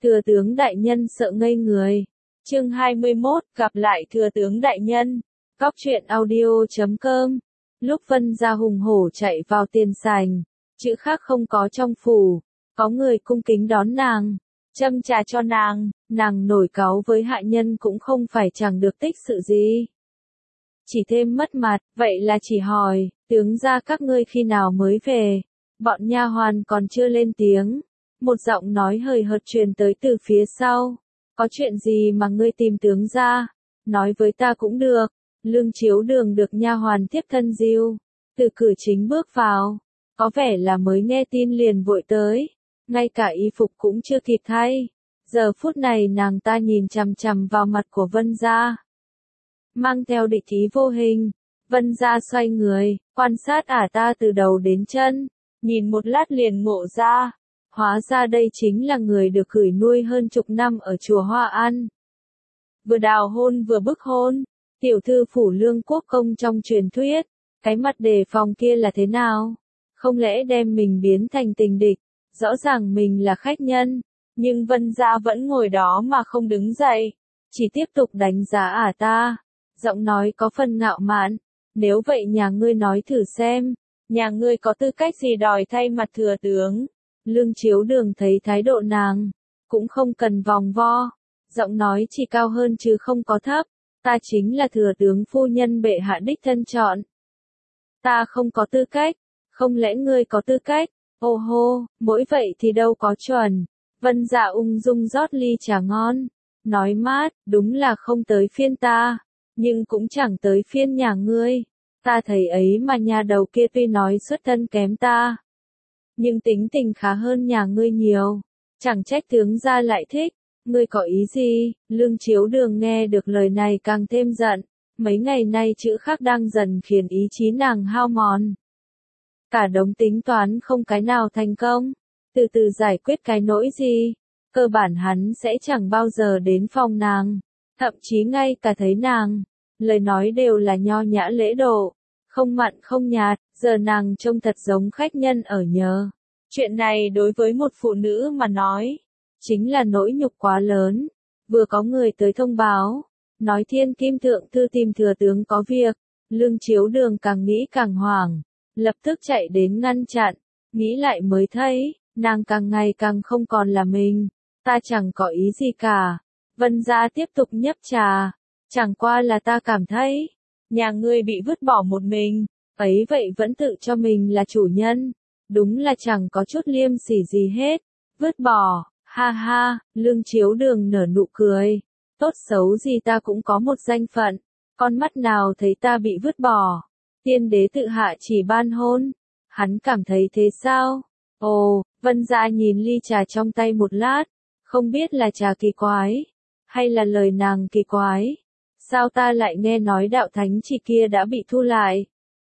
Thừa tướng đại nhân sợ ngây người. Chương 21, gặp lại thừa tướng đại nhân. Góc truyện audio.com. Lúc Vân Gia hùng hổ chạy vào tiền sảnh, chữ khác không có trong phủ, có người cung kính đón nàng, châm trà cho nàng nổi cáu với hạ nhân cũng không phải chẳng được tích sự gì. Chỉ thêm mất mặt, vậy là chỉ hỏi, tướng gia các ngươi khi nào mới về? Bọn nha hoàn còn chưa lên tiếng. Một giọng nói hời hợt truyền tới từ phía sau. Có chuyện gì mà ngươi tìm tướng gia? Nói với ta cũng được. Lương Chiếu Đường được nha hoàn tiếp thân dìu, từ cửa chính bước vào. Có vẻ là mới nghe tin liền vội tới. Ngay cả y phục cũng chưa kịp thay. Giờ phút này nàng ta nhìn chằm chằm vào mặt của Vân Gia, mang theo địch ý vô hình. Vân Gia xoay người, quan sát ta từ đầu đến chân, nhìn một lát liền ngộ ra. Hóa ra đây chính là người được gửi nuôi hơn chục năm ở chùa Hoa An. Vừa đào hôn vừa bức hôn, tiểu thư phủ Lương Quốc Công trong truyền thuyết, cái mặt đề phòng kia là thế nào? Không lẽ đem mình biến thành tình địch? Rõ ràng mình là khách nhân, nhưng Vân Gia vẫn ngồi đó mà không đứng dậy, chỉ tiếp tục đánh giá ta. Giọng nói có phần ngạo mạn, nếu vậy nhà ngươi nói thử xem, nhà ngươi có tư cách gì đòi thay mặt thừa tướng? Lương Chiếu Đường thấy thái độ nàng, cũng không cần vòng vo, giọng nói chỉ cao hơn chứ không có thấp, ta chính là thừa tướng phu nhân bệ hạ đích thân chọn. Ta không có tư cách, không lẽ ngươi có tư cách? Ô hô, mỗi vậy thì đâu có chuẩn. Vân Dạ ung dung rót ly trà ngon, nói mát, đúng là không tới phiên ta, nhưng cũng chẳng tới phiên nhà ngươi. Ta thấy ấy mà nhà đầu kia tuy nói xuất thân kém ta, nhưng tính tình khá hơn nhà ngươi nhiều, chẳng trách tướng gia lại thích. Ngươi có ý gì? Lương Chiếu Đường nghe được lời này càng thêm giận, mấy ngày nay chữ khác đang dần khiến ý chí nàng hao mòn. Cả đống tính toán không cái nào thành công, từ từ giải quyết cái nỗi gì, cơ bản hắn sẽ chẳng bao giờ đến phòng nàng, thậm chí ngay cả thấy nàng, lời nói đều là nho nhã lễ độ, không mặn không nhạt, giờ nàng trông thật giống khách nhân ở nhờ. Chuyện này đối với một phụ nữ mà nói, chính là nỗi nhục quá lớn. Vừa có người tới thông báo, nói Thiên Kim Thượng Thư tìm thừa tướng có việc, Lương Chiếu Đường càng nghĩ càng hoảng, lập tức chạy đến ngăn chặn, nghĩ lại mới thấy, nàng càng ngày càng không còn là mình, ta chẳng có ý gì cả. Vân Gia tiếp tục nhấp trà, chẳng qua là ta cảm thấy, nhà ngươi bị vứt bỏ một mình, ấy vậy vẫn tự cho mình là chủ nhân, đúng là chẳng có chút liêm sỉ gì hết. Vứt bỏ, ha ha, Lương Chiếu Đường nở nụ cười, tốt xấu gì ta cũng có một danh phận, con mắt nào thấy ta bị vứt bỏ. Tiên đế tự hạ chỉ ban hôn, hắn cảm thấy thế sao? Ồ, Vân Dạ nhìn ly trà trong tay một lát, không biết là trà kỳ quái, hay là lời nàng kỳ quái. Sao ta lại nghe nói đạo thánh chỉ kia đã bị thu lại?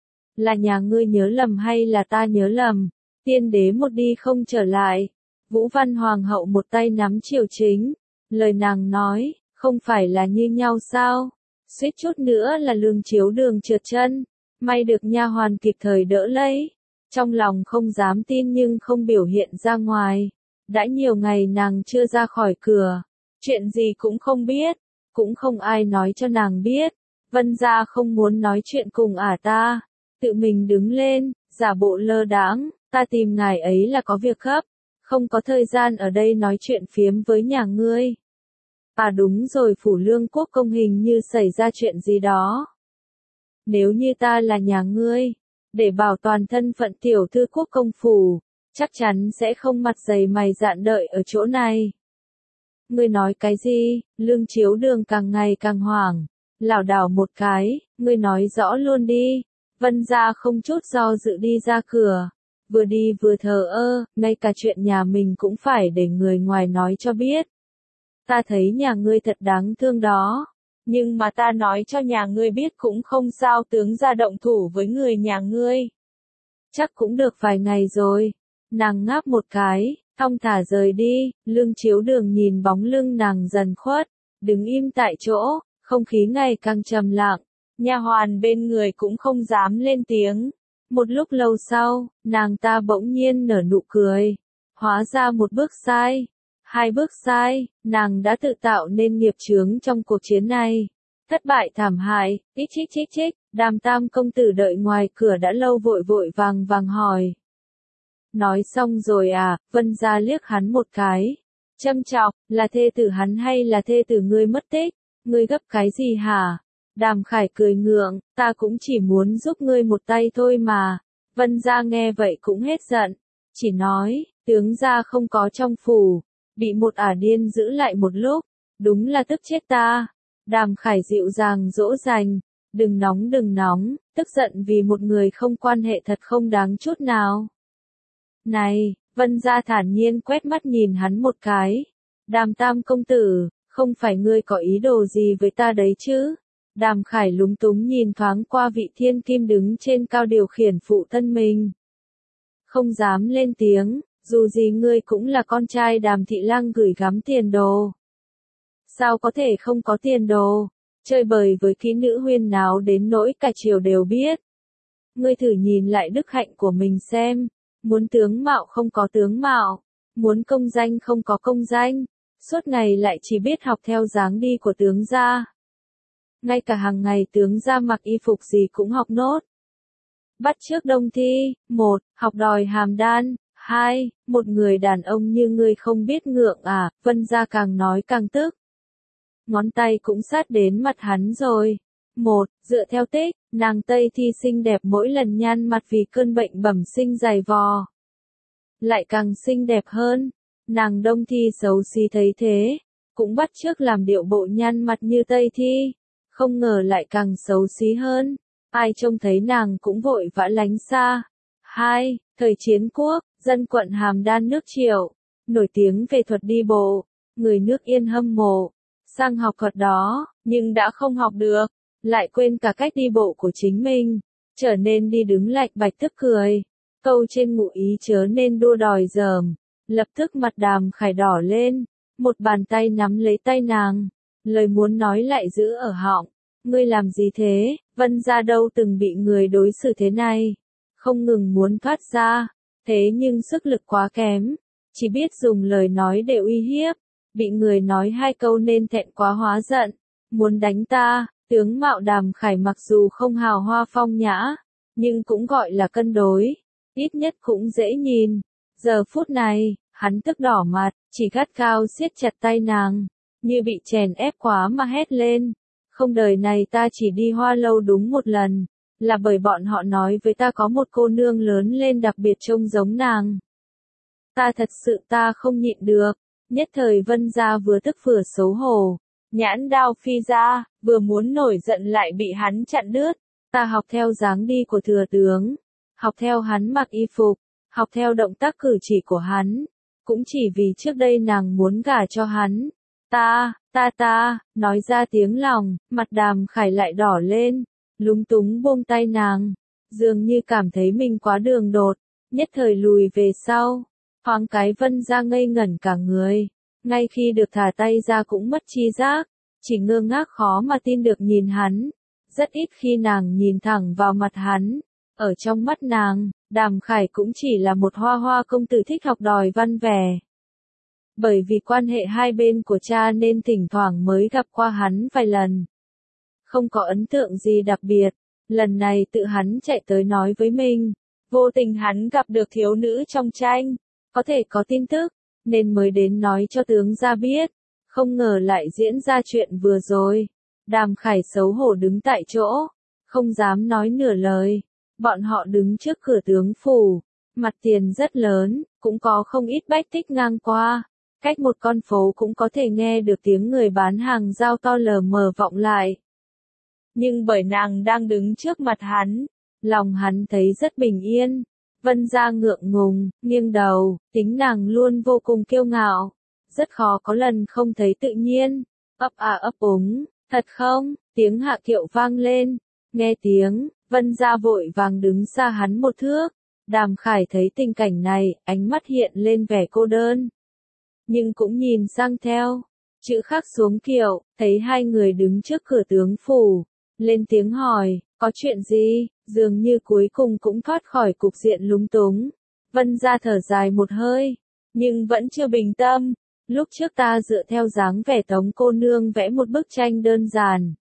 Là nhà ngươi nhớ lầm hay là ta nhớ lầm? Tiên đế một đi không trở lại, Vũ Văn Hoàng hậu một tay nắm triều chính, lời nàng nói, không phải là như nhau sao? Suýt chút nữa là Lương Chiếu Đường trượt chân, may được nha hoàn kịp thời đỡ lấy. Trong lòng không dám tin nhưng không biểu hiện ra ngoài. Đã nhiều ngày nàng chưa ra khỏi cửa, chuyện gì cũng không biết, cũng không ai nói cho nàng biết. Vân Gia không muốn nói chuyện cùng ta, tự mình đứng lên, giả bộ lơ đãng, ta tìm ngài ấy là có việc gấp, không có thời gian ở đây nói chuyện phiếm với nhà ngươi. Đúng rồi, phủ Lương Quốc Công hình như xảy ra chuyện gì đó. Nếu như ta là nhà ngươi, để bảo toàn thân phận tiểu thư quốc công phủ, chắc chắn sẽ không mặt dày mày dạn đợi ở chỗ này. Ngươi nói cái gì? Lương Chiếu Đường càng ngày càng hoảng, lảo đảo một cái, ngươi nói rõ luôn đi. Vân Gia không chút do dự đi ra cửa, vừa đi vừa thờ ơ, ngay cả chuyện nhà mình cũng phải để người ngoài nói cho biết. Ta thấy nhà ngươi thật đáng thương đó, nhưng mà ta nói cho nhà ngươi biết cũng không sao, tướng gia động thủ với người nhà ngươi. Chắc cũng được vài ngày rồi. Nàng ngáp một cái, thong thả rời đi. Lương Chiếu Đường nhìn bóng lưng nàng dần khuất, đứng im tại chỗ, không khí ngày càng trầm lặng. Nha hoàn bên người cũng không dám lên tiếng. Một lúc lâu sau, nàng ta bỗng nhiên nở nụ cười. Hóa ra một bước sai, 2 bước sai, nàng đã tự tạo nên nghiệp chướng trong cuộc chiến này. Thất bại thảm hại, chích, Đàm Tam công tử đợi ngoài cửa đã lâu vội vội vàng vàng hỏi. Nói xong rồi à, Vân Gia liếc hắn một cái. Châm chọc, là thê tử hắn hay là thê tử ngươi mất tích? Ngươi gấp cái gì hả? Đàm Khải cười ngượng, ta cũng chỉ muốn giúp ngươi một tay thôi mà. Vân Gia nghe vậy cũng hết giận. Chỉ nói, tướng gia không có trong phủ. Bị một ả điên giữ lại một lúc. Đúng là tức chết ta. Đàm Khải dịu dàng dỗ dành. Đừng nóng, tức giận vì một người không quan hệ thật không đáng chút nào. Này, Vân Gia thản nhiên quét mắt nhìn hắn một cái. Đàm Tam công tử, không phải ngươi có ý đồ gì với ta đấy chứ? Đàm Khải lúng túng nhìn thoáng qua vị thiên kim đứng trên cao điều khiển phụ thân mình. Không dám lên tiếng, dù gì ngươi cũng là con trai Đàm Thị Lang gửi gắm tiền đồ. Sao có thể không có tiền đồ? Chơi bời với kỹ nữ huyên náo đến nỗi cả triều đều biết. Ngươi thử nhìn lại đức hạnh của mình xem. Muốn tướng mạo không có tướng mạo, muốn công danh không có công danh, suốt ngày lại chỉ biết học theo dáng đi của tướng gia. Ngay cả hàng ngày tướng gia mặc y phục gì cũng học nốt. Bắt chước Đông Thi, 1. Học đòi hàm đan, 2. Một người đàn ông như ngươi không biết ngượng à, Vân Gia càng nói càng tức. Ngón tay cũng sát đến mặt hắn rồi. 1. Dựa theo tích, nàng Tây Thi xinh đẹp mỗi lần nhăn mặt vì cơn bệnh bẩm sinh dày vò. Lại càng xinh đẹp hơn. Nàng Đông Thi xấu xí thấy thế, cũng bắt chước làm điệu bộ nhăn mặt như Tây Thi. Không ngờ lại càng xấu xí hơn. Ai trông thấy nàng cũng vội vã lánh xa. 2. Thời chiến quốc, dân quận Hàm Đan nước Triệu, nổi tiếng về thuật đi bộ. Người nước Yên hâm mộ, sang học thuật đó, nhưng đã không học được. Lại quên cả cách đi bộ của chính mình, trở nên đi đứng lạch bạch tức cười. Câu trên ngụ ý chớ nên đua đòi dởm. Lập tức mặt Đàm Khải đỏ lên, một bàn tay nắm lấy tay nàng, lời muốn nói lại giữ ở họng. Ngươi làm gì thế? Vân Gia đâu từng bị người đối xử thế này. Không ngừng muốn thoát ra, thế nhưng sức lực quá kém, chỉ biết dùng lời nói để uy hiếp. Bị người nói 2 câu nên thẹn quá hóa giận, muốn đánh ta. Tướng mạo Đàm Khải mặc dù không hào hoa phong nhã, nhưng cũng gọi là cân đối, ít nhất cũng dễ nhìn. Giờ phút này, hắn tức đỏ mặt, chỉ gắt gao siết chặt tay nàng, như bị chèn ép quá mà hét lên. Không, đời này ta chỉ đi Hoa Lâu đúng một lần, là bởi bọn họ nói với ta có một cô nương lớn lên đặc biệt trông giống nàng. Ta thật sự ta không nhịn được, nhất thời Vân Gia vừa tức vừa xấu hổ. Nhãn đao phi ra, vừa muốn nổi giận lại bị hắn chặn đứt. Ta học theo dáng đi của thừa tướng, học theo hắn mặc y phục, học theo động tác cử chỉ của hắn, cũng chỉ vì trước đây nàng muốn gả cho hắn. Ta, nói ra tiếng lòng, mặt Đàm Khải lại đỏ lên, lúng túng buông tay nàng, dường như cảm thấy mình quá đường đột, nhất thời lùi về sau. Thoáng cái Vân Gia ngây ngẩn cả người. Ngay khi được thả tay ra cũng mất tri giác, chỉ ngơ ngác khó mà tin được nhìn hắn. Rất ít khi nàng nhìn thẳng vào mặt hắn. Ở trong mắt nàng, Đàm Khải cũng chỉ là một hoa hoa công tử thích học đòi văn vẻ. Bởi vì quan hệ hai bên của cha nên thỉnh thoảng mới gặp qua hắn vài lần. Không có ấn tượng gì đặc biệt, lần này tự hắn chạy tới nói với mình. Vô tình hắn gặp được thiếu nữ trong tranh, có thể có tin tức, nên mới đến nói cho tướng gia biết. Không ngờ lại diễn ra chuyện vừa rồi. Đàm Khải xấu hổ đứng tại chỗ, không dám nói nửa lời. Bọn họ đứng trước cửa tướng phủ, mặt tiền rất lớn, cũng có không ít bách tích ngang qua. Cách một con phố cũng có thể nghe được tiếng người bán hàng rau to lờ mờ vọng lại. Nhưng bởi nàng đang đứng trước mặt hắn, lòng hắn thấy rất bình yên. Vân Gia ngượng ngùng, nghiêng đầu, tính nàng luôn vô cùng kiêu ngạo. Rất khó có lần không thấy tự nhiên. Ấp à ấp úng, thật không? Tiếng hạ kiệu vang lên. Nghe tiếng, Vân Gia vội vàng đứng xa hắn một thước. Đàm Khải thấy tình cảnh này, ánh mắt hiện lên vẻ cô đơn. Nhưng cũng nhìn sang theo. Chữ khắc xuống kiệu, thấy hai người đứng trước cửa tướng phủ. Lên tiếng hỏi, có chuyện gì? Dường như cuối cùng cũng thoát khỏi cục diện lúng túng. Vân Gia thở dài một hơi, nhưng vẫn chưa bình tâm. Lúc trước ta dựa theo dáng vẻ Tống cô nương vẽ một bức tranh đơn giản,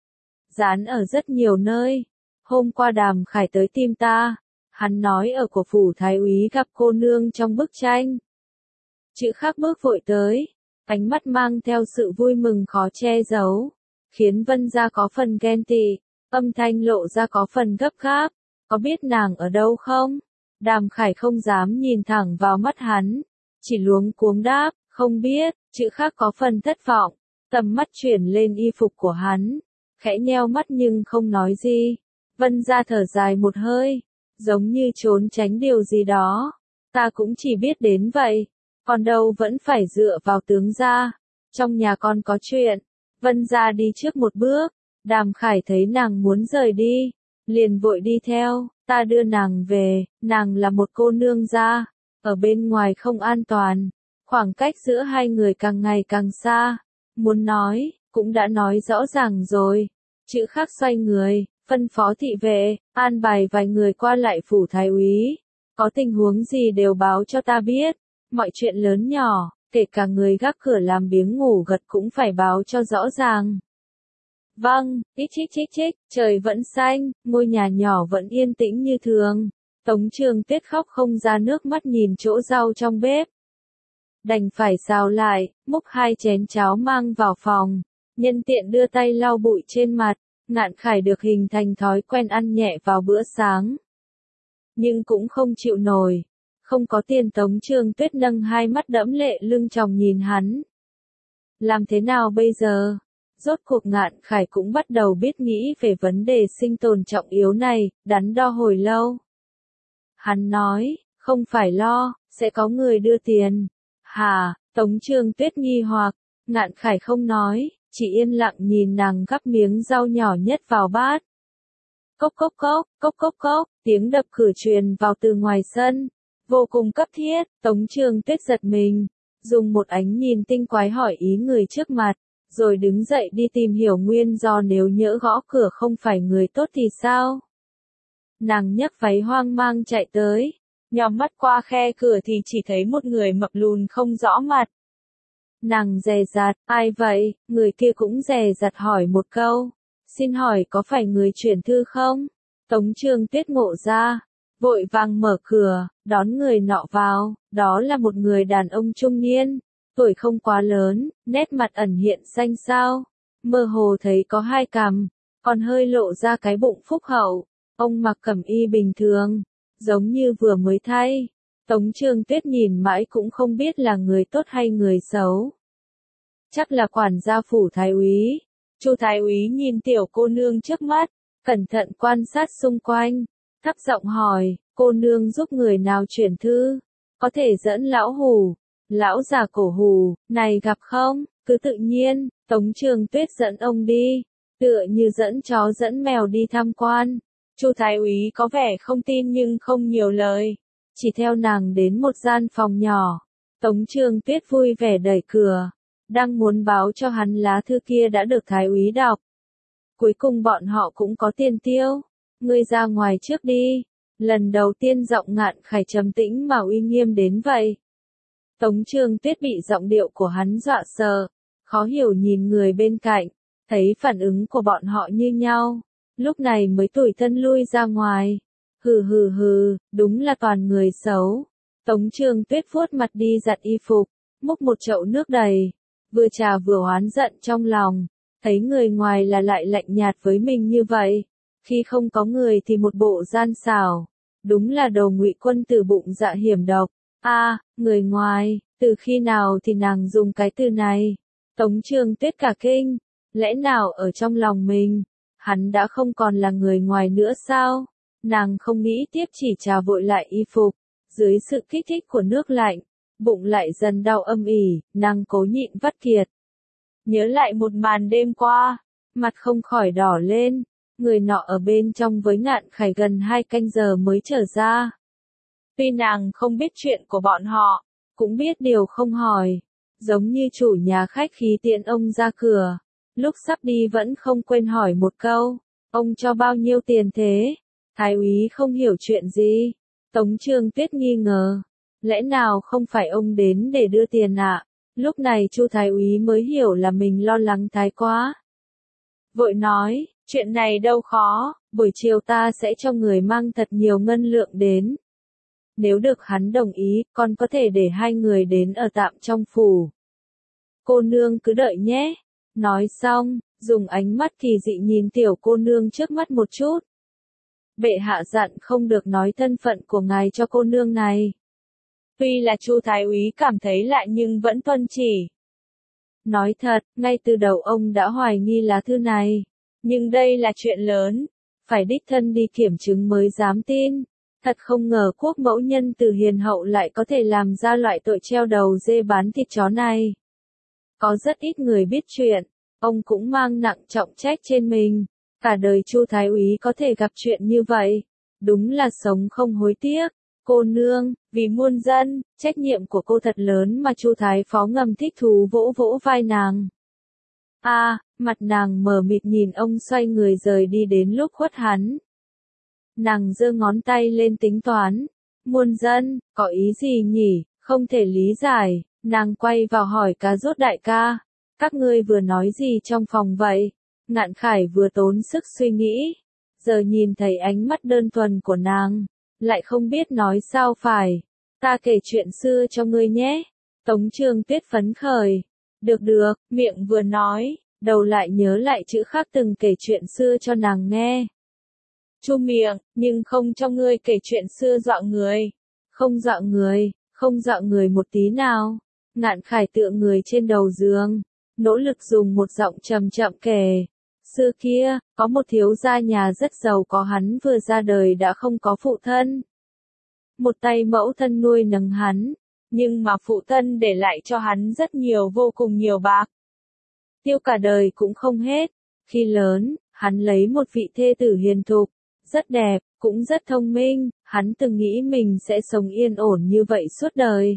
dán ở rất nhiều nơi. Hôm qua Đàm Khải tới tìm ta, hắn nói ở của phủ thái úy gặp cô nương trong bức tranh. Chữ Khắc bước vội tới, ánh mắt mang theo sự vui mừng khó che giấu, khiến Vân Gia có phần ghen tị, âm thanh lộ ra có phần gấp gáp. Có biết nàng ở đâu không? Đàm Khải không dám nhìn thẳng vào mắt hắn, chỉ luống cuống đáp, không biết. Chữ Khắc có phần thất vọng, tầm mắt chuyển lên y phục của hắn, khẽ nheo mắt nhưng không nói gì. Vân Gia thở dài một hơi, giống như trốn tránh điều gì đó. Ta cũng chỉ biết đến vậy, còn đâu vẫn phải dựa vào tướng gia. Trong nhà con có chuyện. Vân Gia đi trước một bước, Đàm Khải thấy nàng muốn rời đi, liền vội đi theo. Ta đưa nàng về, nàng là một cô nương gia, ở bên ngoài không an toàn. Khoảng cách giữa hai người càng ngày càng xa. Muốn nói, cũng đã nói rõ ràng rồi. Chữ Khắc xoay người, phân phó thị vệ, an bài vài người qua lại phủ thái úy. Có tình huống gì đều báo cho ta biết. Mọi chuyện lớn nhỏ, kể cả người gác cửa làm biếng ngủ gật cũng phải báo cho rõ ràng. Vâng, chích, trời vẫn xanh, ngôi nhà nhỏ vẫn yên tĩnh như thường. Tống Trường Tuyết khóc không ra nước mắt nhìn chỗ rau trong bếp. Đành phải xào lại, múc 2 chén cháo mang vào phòng, nhân tiện đưa tay lau bụi trên mặt. Ngạn Khải được hình thành thói quen ăn nhẹ vào bữa sáng, nhưng cũng không chịu nổi. Không có tiền. Tống Trường Tuyết nâng 2 mắt đẫm lệ lưng tròng nhìn hắn. Làm thế nào bây giờ? Rốt cuộc Ngạn Khải cũng bắt đầu biết nghĩ về vấn đề sinh tồn trọng yếu này, đắn đo hồi lâu. Hắn nói, không phải lo, sẽ có người đưa tiền. Hả? Tống Trường Tuyết nghi hoặc. Ngạn Khải không nói, chỉ yên lặng nhìn nàng gắp miếng rau nhỏ nhất vào bát. Cốc cốc cốc, cốc cốc cốc, tiếng đập cửa truyền vào từ ngoài sân. Vô cùng cấp thiết. Tống Trường Tuyết giật mình, dùng một ánh nhìn tinh quái hỏi ý người trước mặt, rồi đứng dậy đi tìm hiểu nguyên do. Nếu nhỡ gõ cửa không phải người tốt thì sao? Nàng nhấc váy hoang mang chạy tới, nhòm mắt qua khe cửa thì chỉ thấy một người mập lùn không rõ mặt. Nàng dè dặt, ai vậy? Người kia cũng dè dặt hỏi một câu, xin hỏi có phải người chuyển thư không? Tống Trường Tuyết ngộ ra, vội vàng mở cửa, đón người nọ vào. Đó là một người đàn ông trung niên, tuổi không quá lớn, nét mặt ẩn hiện xanh xao, mơ hồ thấy có 2 cằm, còn hơi lộ ra cái bụng phúc hậu. Ông mặc cẩm y bình thường, giống như vừa mới thay. Tống Trường Tuyết nhìn mãi cũng không biết là người tốt hay người xấu. Chắc là quản gia phủ thái úy. Chu thái úy nhìn tiểu cô nương trước mắt, cẩn thận quan sát xung quanh, thấp giọng hỏi, cô nương giúp người nào chuyển thư? Có thể dẫn lão Hù, lão già cổ Hù, này gặp không? Cứ tự nhiên. Tống Trường Tuyết dẫn ông đi, tựa như dẫn chó dẫn mèo đi tham quan. Chu thái úy có vẻ không tin nhưng không nhiều lời, chỉ theo nàng đến một gian phòng nhỏ. Tống Trường Tuyết vui vẻ đẩy cửa, đang muốn báo cho hắn lá thư kia đã được thái úy đọc. Cuối cùng bọn họ cũng có tiền tiêu. Ngươi ra ngoài trước đi. Lần đầu tiên giọng Ngạn Khải trầm tĩnh mà uy nghiêm đến vậy. Tống Trường Tuyết bị giọng điệu của hắn dọa sợ, khó hiểu nhìn người bên cạnh, thấy phản ứng của bọn họ như nhau, lúc này mới tủi thân lui ra ngoài. Hừ, đúng là toàn người xấu. Tống Trường Tuyết vuốt mặt đi giặt y phục, múc một chậu nước đầy, vừa trà vừa oán giận trong lòng, thấy người ngoài là lại lạnh nhạt với mình như vậy, khi không có người thì một bộ gian xảo, đúng là đồ ngụy quân tử bụng dạ hiểm độc. Người ngoài, từ khi nào thì nàng dùng cái từ này? Tống Trường Tuyết cả kinh, lẽ nào ở trong lòng mình, hắn đã không còn là người ngoài nữa sao? Nàng không nghĩ tiếp, chỉ trà vội lại y phục, dưới sự kích thích của nước lạnh, bụng lại dần đau âm ỉ, nàng cố nhịn vắt kiệt. Nhớ lại một màn đêm qua, mặt không khỏi đỏ lên. Người nọ ở bên trong với Ngạn Khải gần 2 canh giờ mới trở ra. Tuy nàng không biết chuyện của bọn họ, cũng biết điều không hỏi, giống như chủ nhà khách khí tiện ông ra cửa, lúc sắp đi vẫn không quên hỏi một câu, ông cho bao nhiêu tiền thế? Thái úy không hiểu chuyện gì. Tống Trường Tuyết nghi ngờ, lẽ nào không phải ông đến để đưa tiền ạ? Lúc này Chu Thái úy mới hiểu là mình lo lắng thái quá. Vội nói, chuyện này đâu khó, buổi chiều ta sẽ cho người mang thật nhiều ngân lượng đến. Nếu được hắn đồng ý, con có thể để hai người đến ở tạm trong phủ. Cô nương cứ đợi nhé. Nói xong, dùng ánh mắt kỳ dị nhìn tiểu cô nương trước mắt một chút. Bệ hạ dặn không được nói thân phận của ngài cho cô nương này. Tuy là Chu Thái úy cảm thấy lạ nhưng vẫn tuân chỉ. Nói thật, ngay từ đầu ông đã hoài nghi lá thư này. Nhưng đây là chuyện lớn, phải đích thân đi kiểm chứng mới dám tin. Thật không ngờ quốc mẫu nhân từ hiền hậu lại có thể làm ra loại tội treo đầu dê bán thịt chó này. Có rất ít người biết chuyện, ông cũng mang nặng trọng trách trên mình. Cả đời Chu Thái úy có thể gặp chuyện như vậy, đúng là sống không hối tiếc. Cô nương, vì muôn dân, trách nhiệm của cô thật lớn mà Chu Thái phó ngầm thích thú vỗ vỗ vai nàng. Mặt nàng mờ mịt nhìn ông xoay người rời đi đến lúc khuất hắn. Nàng giơ ngón tay lên tính toán. Muôn dân, có ý gì nhỉ, không thể lý giải. Nàng quay vào hỏi Cà Rốt đại ca. Các ngươi vừa nói gì trong phòng vậy? Ngạn Khải vừa tốn sức suy nghĩ. Giờ nhìn thấy ánh mắt đơn thuần của nàng, lại không biết nói sao phải. Ta kể chuyện xưa cho ngươi nhé. Tống Trương Tuyết phấn khởi. Được, miệng vừa nói, đầu lại nhớ lại chữ khác từng kể chuyện xưa cho nàng nghe. Chu miệng, nhưng không cho ngươi kể chuyện xưa dọa người. Không dọa người một tí nào. Ngạn Khải tựa người trên đầu giường, nỗ lực dùng một giọng trầm chậm kể. Xưa kia, có một thiếu gia nhà rất giàu có, hắn vừa ra đời đã không có phụ thân. Một tay mẫu thân nuôi nấng hắn, nhưng mà phụ thân để lại cho hắn rất nhiều, vô cùng nhiều bạc. Tiêu cả đời cũng không hết. Khi lớn, hắn lấy một vị thê tử hiền thục, rất đẹp, cũng rất thông minh, hắn từng nghĩ mình sẽ sống yên ổn như vậy suốt đời.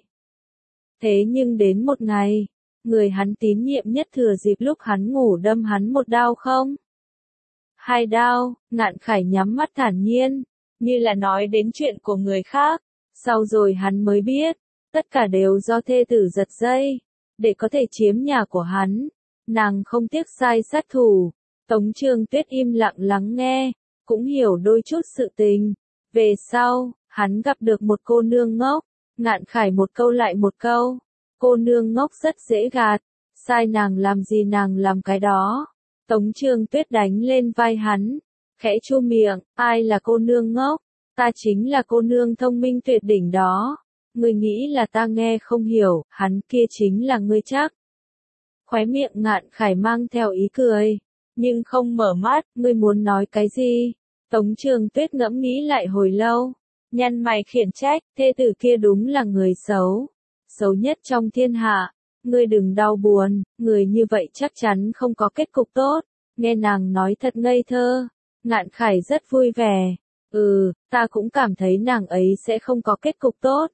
Thế nhưng đến một ngày, người hắn tín nhiệm nhất thừa dịp lúc hắn ngủ đâm hắn một đao không? 2 đao, Ngạn Khải nhắm mắt thản nhiên, như là nói đến chuyện của người khác. Sau rồi hắn mới biết, tất cả đều do thê tử giật dây, để có thể chiếm nhà của hắn. Nàng không tiếc sai sát thủ. Tống Trương Tuyết im lặng lắng nghe, cũng hiểu đôi chút sự tình. Về sau, hắn gặp được một cô nương ngốc. Ngạn Khải một câu lại một câu. Cô nương ngốc rất dễ gạt, sai nàng làm gì nàng làm cái đó. Tống Trương Tuyết đánh lên vai hắn, khẽ chu miệng, ai là cô nương ngốc? Ta chính là cô nương thông minh tuyệt đỉnh đó. Ngươi nghĩ là ta nghe không hiểu, hắn kia chính là ngươi chắc. Khóe miệng Ngạn Khải mang theo ý cười, nhưng không mở mắt. Ngươi muốn nói cái gì? Tống Trương Tuyết ngẫm nghĩ lại hồi lâu, nhăn mày khiển trách, thê tử kia đúng là người xấu, xấu nhất trong thiên hạ. Ngươi đừng đau buồn, người như vậy chắc chắn không có kết cục tốt. Nghe nàng nói thật ngây thơ, Ngạn Khải rất vui vẻ. Ta cũng cảm thấy nàng ấy sẽ không có kết cục tốt.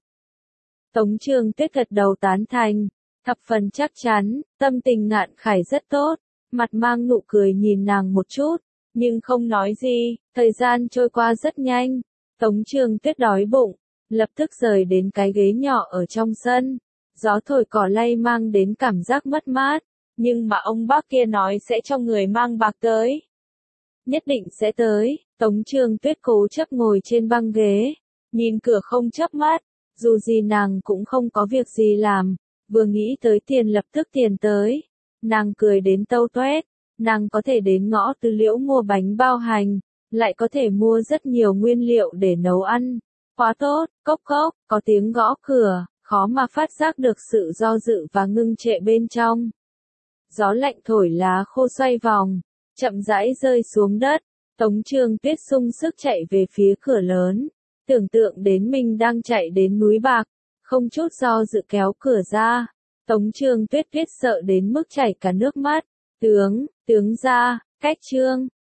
Tống Trương Tuyết gật đầu tán thành, thập phần chắc chắn. Tâm tình Ngạn Khải rất tốt, mặt mang nụ cười nhìn nàng một chút, nhưng không nói gì. Thời gian trôi qua rất nhanh. Tống Trương Tuyết đói bụng, lập tức rời đến cái ghế nhỏ ở trong sân. Gió thổi cỏ lay mang đến cảm giác mất mát, nhưng mà ông bác kia nói sẽ cho người mang bạc tới. Nhất định sẽ tới. Tống Trương Tuyết cố chấp ngồi trên băng ghế, nhìn cửa không chớp mắt. Dù gì nàng cũng không có việc gì làm, vừa nghĩ tới tiền lập tức tiền tới. Nàng cười đến tâu toét, nàng có thể đến ngõ Tư Liễu mua bánh bao hành, lại có thể mua rất nhiều nguyên liệu để nấu ăn. Quá tốt. Cốc cốc, có tiếng gõ cửa, khó mà phát giác được sự do dự và ngưng trệ bên trong. Gió lạnh thổi lá khô xoay vòng, chậm rãi rơi xuống đất. Tống Trương Tuyết sung sức chạy về phía cửa lớn, tưởng tượng đến mình đang chạy đến núi bạc, không chút do dự kéo cửa ra. Tống Trương Tuyết sợ đến mức chảy cả nước mắt. Tướng gia, cách Trương,